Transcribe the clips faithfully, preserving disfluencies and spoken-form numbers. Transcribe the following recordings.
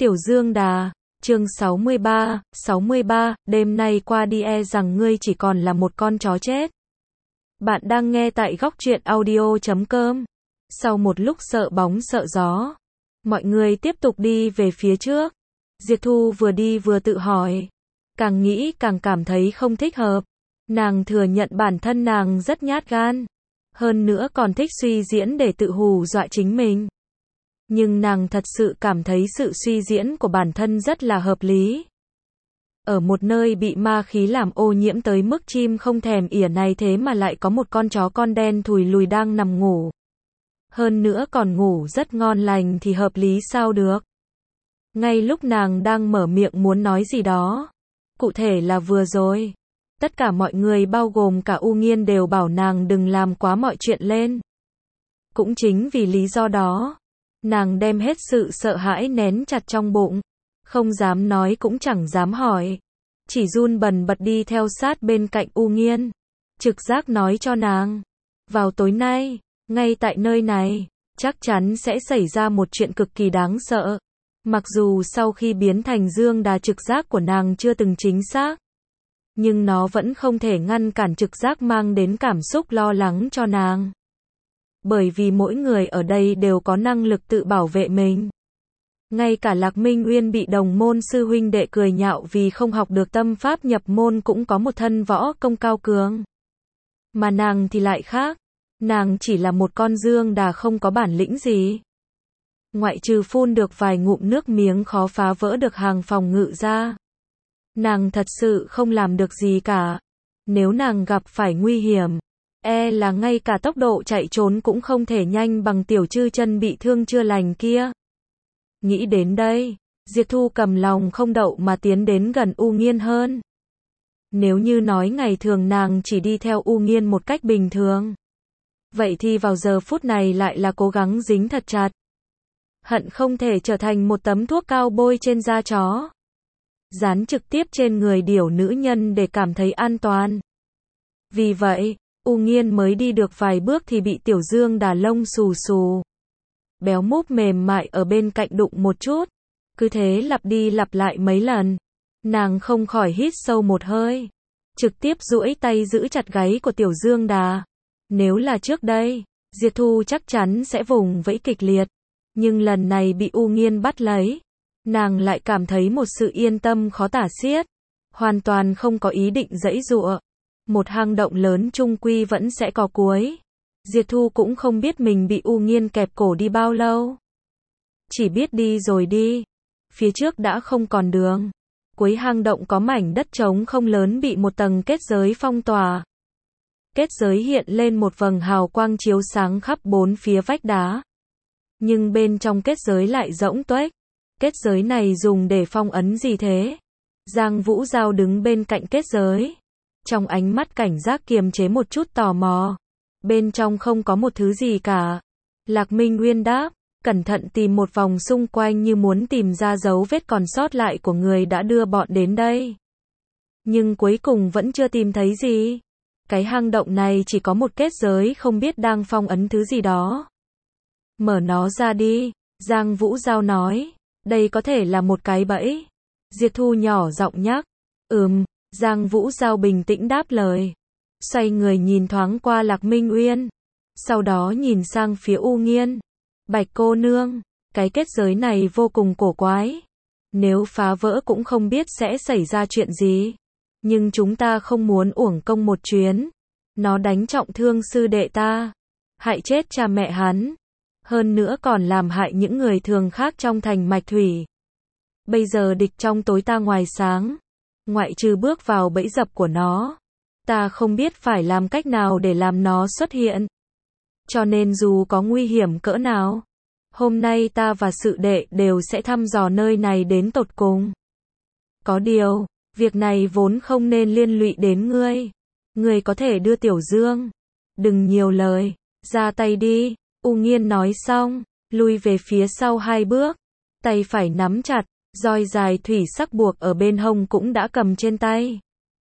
Tiểu Dương Đà, chương sáu mươi ba, sáu mươi ba, đêm nay qua đi e rằng ngươi chỉ còn là một con chó chết. Bạn đang nghe tại góc truyện audio chấm com. Sau một lúc sợ bóng sợ gió, mọi người tiếp tục đi về phía trước. Diệp Thu vừa đi vừa tự hỏi, càng nghĩ càng cảm thấy không thích hợp. Nàng thừa nhận bản thân nàng rất nhát gan, hơn nữa còn thích suy diễn để tự hù dọa chính mình. Nhưng nàng thật sự cảm thấy sự suy diễn của bản thân rất là hợp lý. Ở một nơi bị ma khí làm ô nhiễm tới mức chim không thèm ỉa này thế mà lại có một con chó con đen thùi lùi đang nằm ngủ. Hơn nữa còn ngủ rất ngon lành thì hợp lý sao được. Ngay lúc nàng đang mở miệng muốn nói gì đó, cụ thể là vừa rồi, tất cả mọi người bao gồm cả U Nghiên đều bảo nàng đừng làm quá mọi chuyện lên. Cũng chính vì lý do đó, nàng đem hết sự sợ hãi nén chặt trong bụng, không dám nói cũng chẳng dám hỏi, chỉ run bần bật đi theo sát bên cạnh U Nghiên. Trực giác nói cho nàng, vào tối nay, ngay tại nơi này, chắc chắn sẽ xảy ra một chuyện cực kỳ đáng sợ. Mặc dù sau khi biến thành Dương Đà trực giác của nàng chưa từng chính xác, nhưng nó vẫn không thể ngăn cản trực giác mang đến cảm xúc lo lắng cho nàng. Bởi vì mỗi người ở đây đều có năng lực tự bảo vệ mình. Ngay cả Lạc Minh Uyên bị đồng môn sư huynh đệ cười nhạo vì không học được tâm pháp nhập môn cũng có một thân võ công cao cường. Mà nàng thì lại khác, nàng chỉ là một con Dương Đà không có bản lĩnh gì. Ngoại trừ phun được vài ngụm nước miếng khó phá vỡ được hàng phòng ngự ra, nàng thật sự không làm được gì cả. Nếu nàng gặp phải nguy hiểm, e là ngay cả tốc độ chạy trốn cũng không thể nhanh bằng tiểu chư chân bị thương chưa lành kia. Nghĩ đến đây, Diệp Thu cầm lòng không đậu mà tiến đến gần U Nghiên hơn. Nếu như nói ngày thường nàng chỉ đi theo U Nghiên một cách bình thường, vậy thì vào giờ phút này lại là cố gắng dính thật chặt. Hận không thể trở thành một tấm thuốc cao bôi trên da chó, dán trực tiếp trên người điểu nữ nhân để cảm thấy an toàn. Vì vậy, U Nghiên mới đi được vài bước thì bị Tiểu Dương Đà lông xù xù, béo múp mềm mại ở bên cạnh đụng một chút. Cứ thế lặp đi lặp lại mấy lần, nàng không khỏi hít sâu một hơi, trực tiếp duỗi tay giữ chặt gáy của Tiểu Dương Đà. Nếu là trước đây, Diệp Thu chắc chắn sẽ vùng vẫy kịch liệt, nhưng lần này bị U Nghiên bắt lấy, nàng lại cảm thấy một sự yên tâm khó tả xiết, hoàn toàn không có ý định giãy giụa. Một hang động lớn chung quy vẫn sẽ có cuối. Diệp Thu cũng không biết mình bị U Nghiên kẹp cổ đi bao lâu, chỉ biết đi rồi đi. Phía trước đã không còn đường. Cuối hang động có mảnh đất trống không lớn bị một tầng kết giới phong tỏa. Kết giới hiện lên một vầng hào quang chiếu sáng khắp bốn phía vách đá. Nhưng bên trong kết giới lại rỗng tuếch. Kết giới này dùng để phong ấn gì thế? Giang Vũ Giao đứng bên cạnh kết giới, trong ánh mắt cảnh giác kiềm chế một chút tò mò. Bên trong không có một thứ gì cả. Lạc Minh Uyên đáp, cẩn thận tìm một vòng xung quanh như muốn tìm ra dấu vết còn sót lại của người đã đưa bọn đến đây. Nhưng cuối cùng vẫn chưa tìm thấy gì. Cái hang động này chỉ có một kết giới không biết đang phong ấn thứ gì đó. Mở nó ra đi, Giang Vũ Giao nói. Đây có thể là một cái bẫy. Diệp Thu nhỏ giọng nhắc. Ừm, Giang Vũ Giao bình tĩnh đáp lời. Xoay người nhìn thoáng qua Lạc Minh Uyên, sau đó nhìn sang phía U Nghiên. Bạch cô nương, cái kết giới này vô cùng cổ quái. Nếu phá vỡ cũng không biết sẽ xảy ra chuyện gì. Nhưng chúng ta không muốn uổng công một chuyến. Nó đánh trọng thương sư đệ ta, hại chết cha mẹ hắn, hơn nữa còn làm hại những người thường khác trong thành Mạch Thủy. Bây giờ địch trong tối ta ngoài sáng, ngoại trừ bước vào bẫy dập của nó, ta không biết phải làm cách nào để làm nó xuất hiện. Cho nên dù có nguy hiểm cỡ nào, hôm nay ta và sự đệ đều sẽ thăm dò nơi này đến tột cùng. Có điều, việc này vốn không nên liên lụy đến ngươi. Ngươi có thể đưa Tiểu Dương. Đừng nhiều lời, ra tay đi. U Nghiên nói xong, lui về phía sau hai bước, tay phải nắm chặt, roi dài thủy sắc buộc ở bên hông cũng đã cầm trên tay.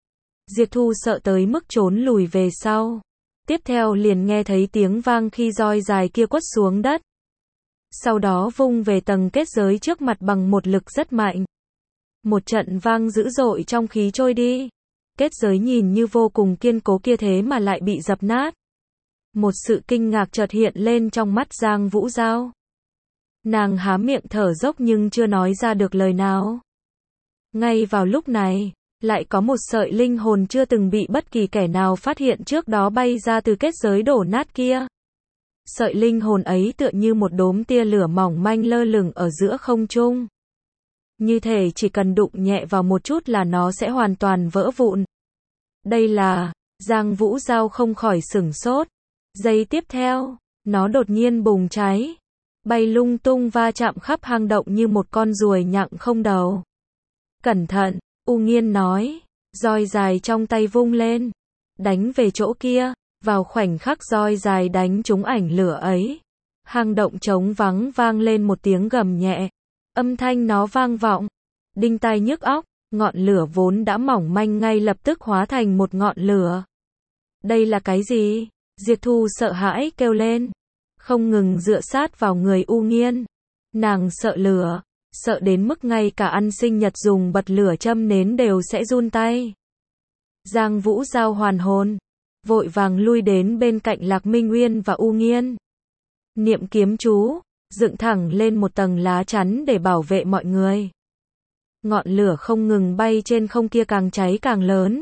Diệp Thu sợ tới mức trốn lùi về sau. Tiếp theo liền nghe thấy tiếng vang khi roi dài kia quất xuống đất. sau đó vung về tầng kết giới trước mặt bằng một lực rất mạnh. Một trận vang dữ dội trong khí trôi đi. Kết giới nhìn như vô cùng kiên cố kia thế mà lại bị dập nát. Một sự kinh ngạc chợt hiện lên trong mắt Giang Vũ Giao. Nàng há miệng thở dốc nhưng chưa nói ra được lời nào. Ngay vào lúc này, lại có một sợi linh hồn chưa từng bị bất kỳ kẻ nào phát hiện trước đó bay ra từ kết giới đổ nát kia. Sợi linh hồn ấy tựa như một đốm tia lửa mỏng manh lơ lửng ở giữa không trung. Như thể chỉ cần đụng nhẹ vào một chút là nó sẽ hoàn toàn vỡ vụn. Đây là, Giang Vũ Giao không khỏi sửng sốt. Giây tiếp theo, nó đột nhiên bùng cháy. Bay lung tung va chạm khắp hang động như một con ruồi nhặng không đầu. Cẩn thận, U Nghiên nói, roi dài trong tay vung lên. Đánh về chỗ kia, vào khoảnh khắc roi dài đánh trúng ảnh lửa ấy. Hang động trống vắng vang lên một tiếng gầm nhẹ. Âm thanh nó vang vọng, đinh tai nhức óc, ngọn lửa vốn đã mỏng manh ngay lập tức hóa thành một ngọn lửa. Đây là cái gì? Diệp Thu sợ hãi kêu lên, không ngừng dựa sát vào người U Nghiên. Nàng sợ lửa, sợ đến mức ngay cả ăn sinh nhật dùng bật lửa châm nến đều sẽ run tay. Giang Vũ Giao hoàn hồn, vội vàng lui đến bên cạnh Lạc Minh Uyên và U Nghiên. Niệm kiếm chú, dựng thẳng lên một tầng lá chắn để bảo vệ mọi người. Ngọn lửa không ngừng bay trên không kia càng cháy càng lớn.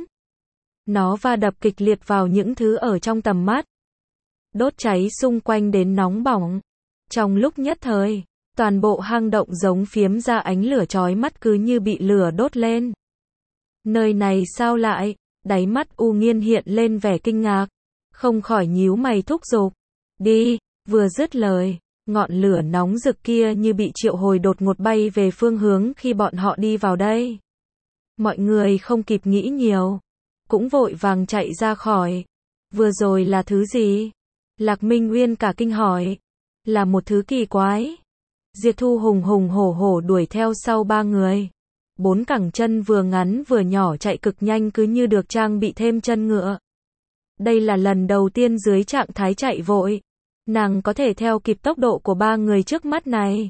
Nó va đập kịch liệt vào những thứ ở trong tầm mắt. Đốt cháy xung quanh đến nóng bỏng. Trong lúc nhất thời, toàn bộ hang động giống phiếm ra ánh lửa chói mắt cứ như bị lửa đốt lên. Nơi này sao lại? Đáy mắt U Nghiên hiện lên vẻ kinh ngạc, không khỏi nhíu mày thúc giục. Đi, vừa dứt lời, ngọn lửa nóng rực kia như bị triệu hồi đột ngột bay về phương hướng khi bọn họ đi vào đây. Mọi người không kịp nghĩ nhiều, cũng vội vàng chạy ra khỏi. Vừa rồi là thứ gì? Lạc Minh Uyên cả kinh hỏi. Là một thứ kỳ quái. Diệp Thu hùng hùng hổ hổ đuổi theo sau ba người. Bốn cẳng chân vừa ngắn vừa nhỏ chạy cực nhanh cứ như được trang bị thêm chân ngựa. Đây là lần đầu tiên dưới trạng thái chạy vội, nàng có thể theo kịp tốc độ của ba người trước mắt này.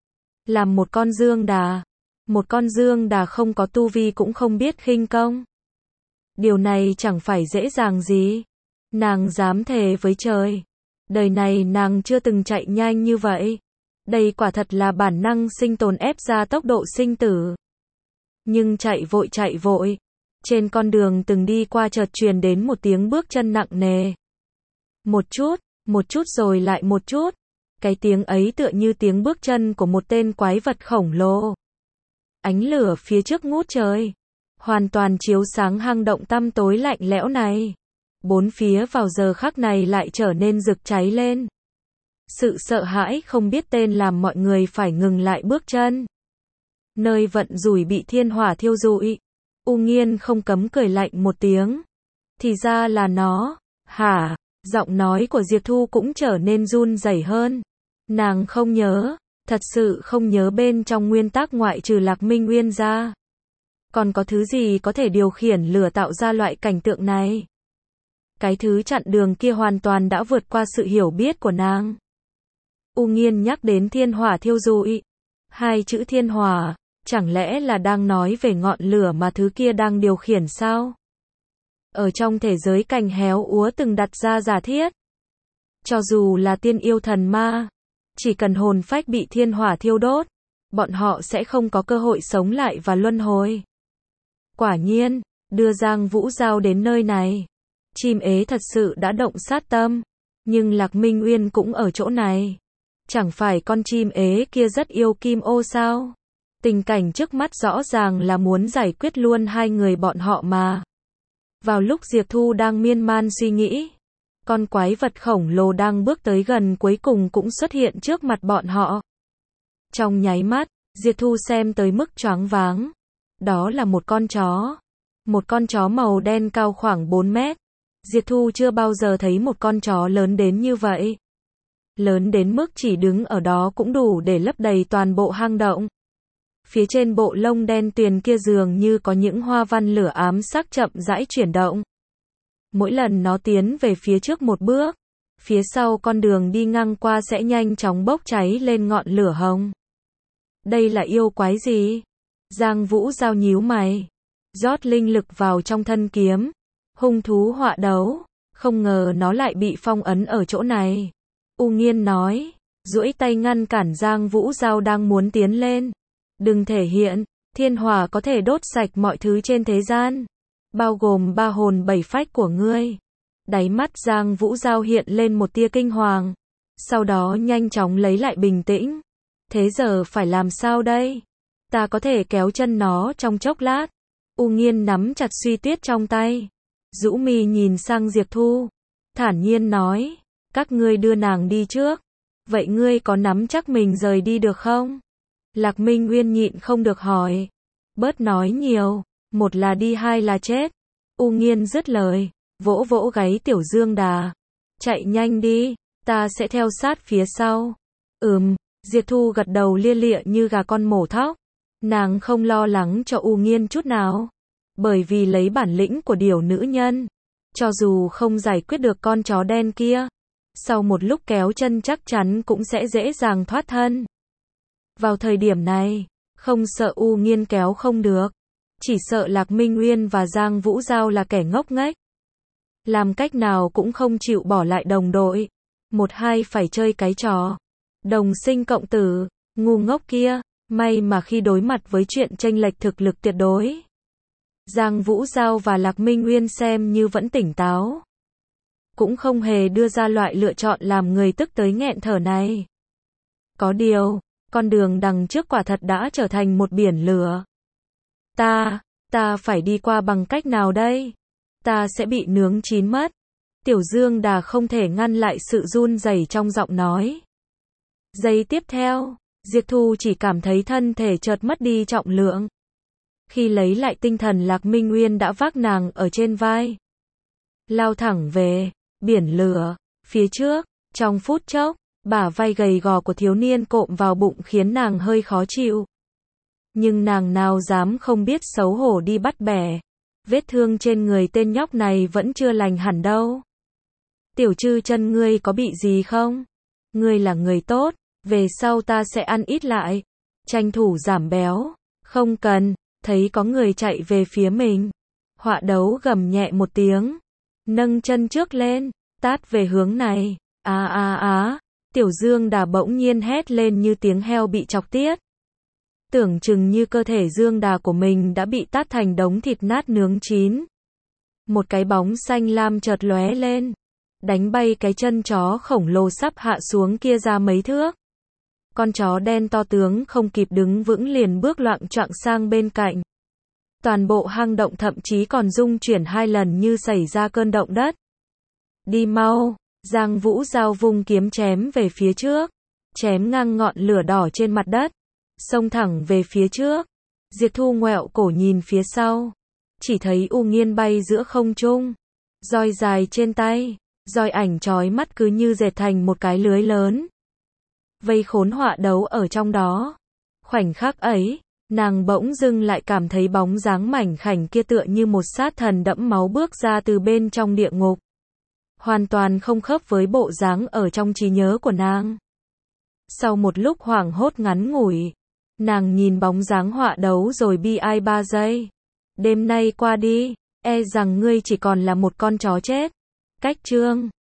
Làm một con dương đà. Một con dương đà không có tu vi cũng không biết khinh công. Điều này chẳng phải dễ dàng gì. Nàng dám thề với trời. Đời này nàng chưa từng chạy nhanh như vậy. Đây quả thật là bản năng sinh tồn ép ra tốc độ sinh tử. Nhưng chạy vội chạy vội. Trên con đường từng đi qua chợt truyền đến một tiếng bước chân nặng nề. Một chút, một chút rồi lại một chút. Cái tiếng ấy tựa như tiếng bước chân của một tên quái vật khổng lồ. Ánh lửa phía trước ngút trời, hoàn toàn chiếu sáng hang động tăm tối lạnh lẽo này. Bốn phía vào giờ khắc này lại trở nên rực cháy lên. Sự sợ hãi không biết tên làm mọi người phải ngừng lại bước chân. Nơi vận rủi bị thiên hỏa thiêu rụi. U Nghiên không cấm cười lạnh một tiếng. Thì ra là nó. Hả? Giọng nói của Diệp Thu cũng trở nên run rẩy hơn. Nàng không nhớ, thật sự không nhớ bên trong nguyên tắc ngoại trừ Lạc Minh Uyên ra. Còn có thứ gì có thể điều khiển lửa tạo ra loại cảnh tượng này? Cái thứ chặn đường kia hoàn toàn đã vượt qua sự hiểu biết của nàng. U Nghiên nhắc đến thiên hỏa thiêu rụi. Hai chữ thiên hỏa, chẳng lẽ là đang nói về ngọn lửa mà thứ kia đang điều khiển sao? Ở trong thế giới cành héo úa từng đặt ra giả thiết. Cho dù là tiên yêu thần ma, chỉ cần hồn phách bị thiên hỏa thiêu đốt, bọn họ sẽ không có cơ hội sống lại và luân hồi. Quả nhiên, đưa Giang Vũ Giao đến nơi này. Chim ế thật sự đã động sát tâm. Nhưng Lạc Minh Uyên cũng ở chỗ này. Chẳng phải con chim ế kia rất yêu Kim Ô sao? Tình cảnh trước mắt rõ ràng là muốn giải quyết luôn hai người bọn họ mà. Vào lúc Diệp Thu đang miên man suy nghĩ, con quái vật khổng lồ đang bước tới gần cuối cùng cũng xuất hiện trước mặt bọn họ. Trong nháy mắt, Diệp Thu xem tới mức choáng váng. Đó là một con chó. Một con chó màu đen cao khoảng bốn mét. Diệp Thu chưa bao giờ thấy một con chó lớn đến như vậy. Lớn đến mức chỉ đứng ở đó cũng đủ để lấp đầy toàn bộ hang động. Phía trên bộ lông đen tuyền kia dường như có những hoa văn lửa ám sắc chậm rãi chuyển động. Mỗi lần nó tiến về phía trước một bước, phía sau con đường đi ngang qua sẽ nhanh chóng bốc cháy lên ngọn lửa hồng. Đây là yêu quái gì? Giang Vũ Giao nhíu mày, rót linh lực vào trong thân kiếm. Hung thú họa đấu, không ngờ nó lại bị phong ấn ở chỗ này. U Nghiên nói, duỗi tay ngăn cản Giang Vũ Giao đang muốn tiến lên. Đừng thể hiện, thiên hỏa có thể đốt sạch mọi thứ trên thế gian, bao gồm ba hồn bảy phách của ngươi. Đáy mắt Giang Vũ Giao hiện lên một tia kinh hoàng, sau đó nhanh chóng lấy lại bình tĩnh. Thế giờ phải làm sao đây? Ta có thể kéo chân nó trong chốc lát. U Nghiên nắm chặt suy tuyết trong tay, rũ mi nhìn sang Diệp Thu, thản nhiên nói, các ngươi đưa nàng đi trước. Vậy ngươi có nắm chắc mình rời đi được không? Lạc Minh Uyên nhịn không được hỏi. Bớt nói nhiều, một là đi hai là chết. U Nghiên dứt lời, vỗ vỗ gáy Tiểu Dương Đà. Chạy nhanh đi, ta sẽ theo sát phía sau. Ừm, Diệp Thu gật đầu lia lịa như gà con mổ thóc. Nàng không lo lắng cho U Nghiên chút nào, bởi vì lấy bản lĩnh của điểu nữ nhân, cho dù không giải quyết được con chó đen kia, sau một lúc kéo chân chắc chắn cũng sẽ dễ dàng thoát thân. Vào thời điểm này, không sợ U Nghiên kéo không được, chỉ sợ Lạc Minh Uyên và Giang Vũ Giao là kẻ ngốc nghếch, làm cách nào cũng không chịu bỏ lại đồng đội. Một hai phải chơi cái trò đồng sinh cộng tử, ngu ngốc kia. May mà khi đối mặt với chuyện chênh lệch thực lực tuyệt đối, Giang Vũ Giao và Lạc Minh Uyên xem như vẫn tỉnh táo, cũng không hề đưa ra loại lựa chọn làm người tức tới nghẹn thở này. Có điều, con đường đằng trước quả thật đã trở thành một biển lửa. Ta, ta phải đi qua bằng cách nào đây? Ta sẽ bị nướng chín mất. Tiểu Dương Đà không thể ngăn lại sự run rẩy trong giọng nói. Giây tiếp theo, Diệp Thu chỉ cảm thấy thân thể chợt mất đi trọng lượng. Khi lấy lại tinh thần, Lạc Minh Uyên đã vác nàng ở trên vai, lao thẳng về biển lửa phía trước. Trong phút chốc, bả vai gầy gò của thiếu niên cộm vào bụng khiến nàng hơi khó chịu. Nhưng nàng nào dám không biết xấu hổ đi bắt bẻ. Vết thương trên người tên nhóc này vẫn chưa lành hẳn đâu. Tiểu Trư chân ngươi có bị gì không? Ngươi là người tốt, về sau ta sẽ ăn ít lại, tranh thủ giảm béo. Không cần. Thấy có người chạy về phía mình, họa đấu gầm nhẹ một tiếng, nâng chân trước lên, tát về hướng này. Á á á, Tiểu Dương Đà bỗng nhiên hét lên như tiếng heo bị chọc tiết. Tưởng chừng như cơ thể Dương Đà của mình đã bị tát thành đống thịt nát nướng chín. Một cái bóng xanh lam chợt lóe lên, đánh bay cái chân chó khổng lồ sắp hạ xuống kia ra mấy thước. Con chó đen to tướng không kịp đứng vững liền bước loạng choạng sang bên cạnh. Toàn bộ hang động thậm chí còn rung chuyển hai lần như xảy ra cơn động đất. Đi mau, Giang Vũ Giao vung kiếm chém về phía trước, chém ngang ngọn lửa đỏ trên mặt đất, xông thẳng về phía trước. Diệp Thu ngoẹo cổ nhìn phía sau, chỉ thấy U Nghiên bay giữa không trung, roi dài trên tay, roi ảnh chói mắt cứ như dệt thành một cái lưới lớn, vây khốn họa đấu ở trong đó. Khoảnh khắc ấy, nàng bỗng dưng lại cảm thấy bóng dáng mảnh khảnh kia tựa như một sát thần đẫm máu bước ra từ bên trong địa ngục, hoàn toàn không khớp với bộ dáng ở trong trí nhớ của nàng. Sau một lúc hoảng hốt ngắn ngủi, nàng nhìn bóng dáng họa đấu rồi bi ai ba giây. Đêm nay qua đi, e rằng ngươi chỉ còn là một con chó chết. Cách chương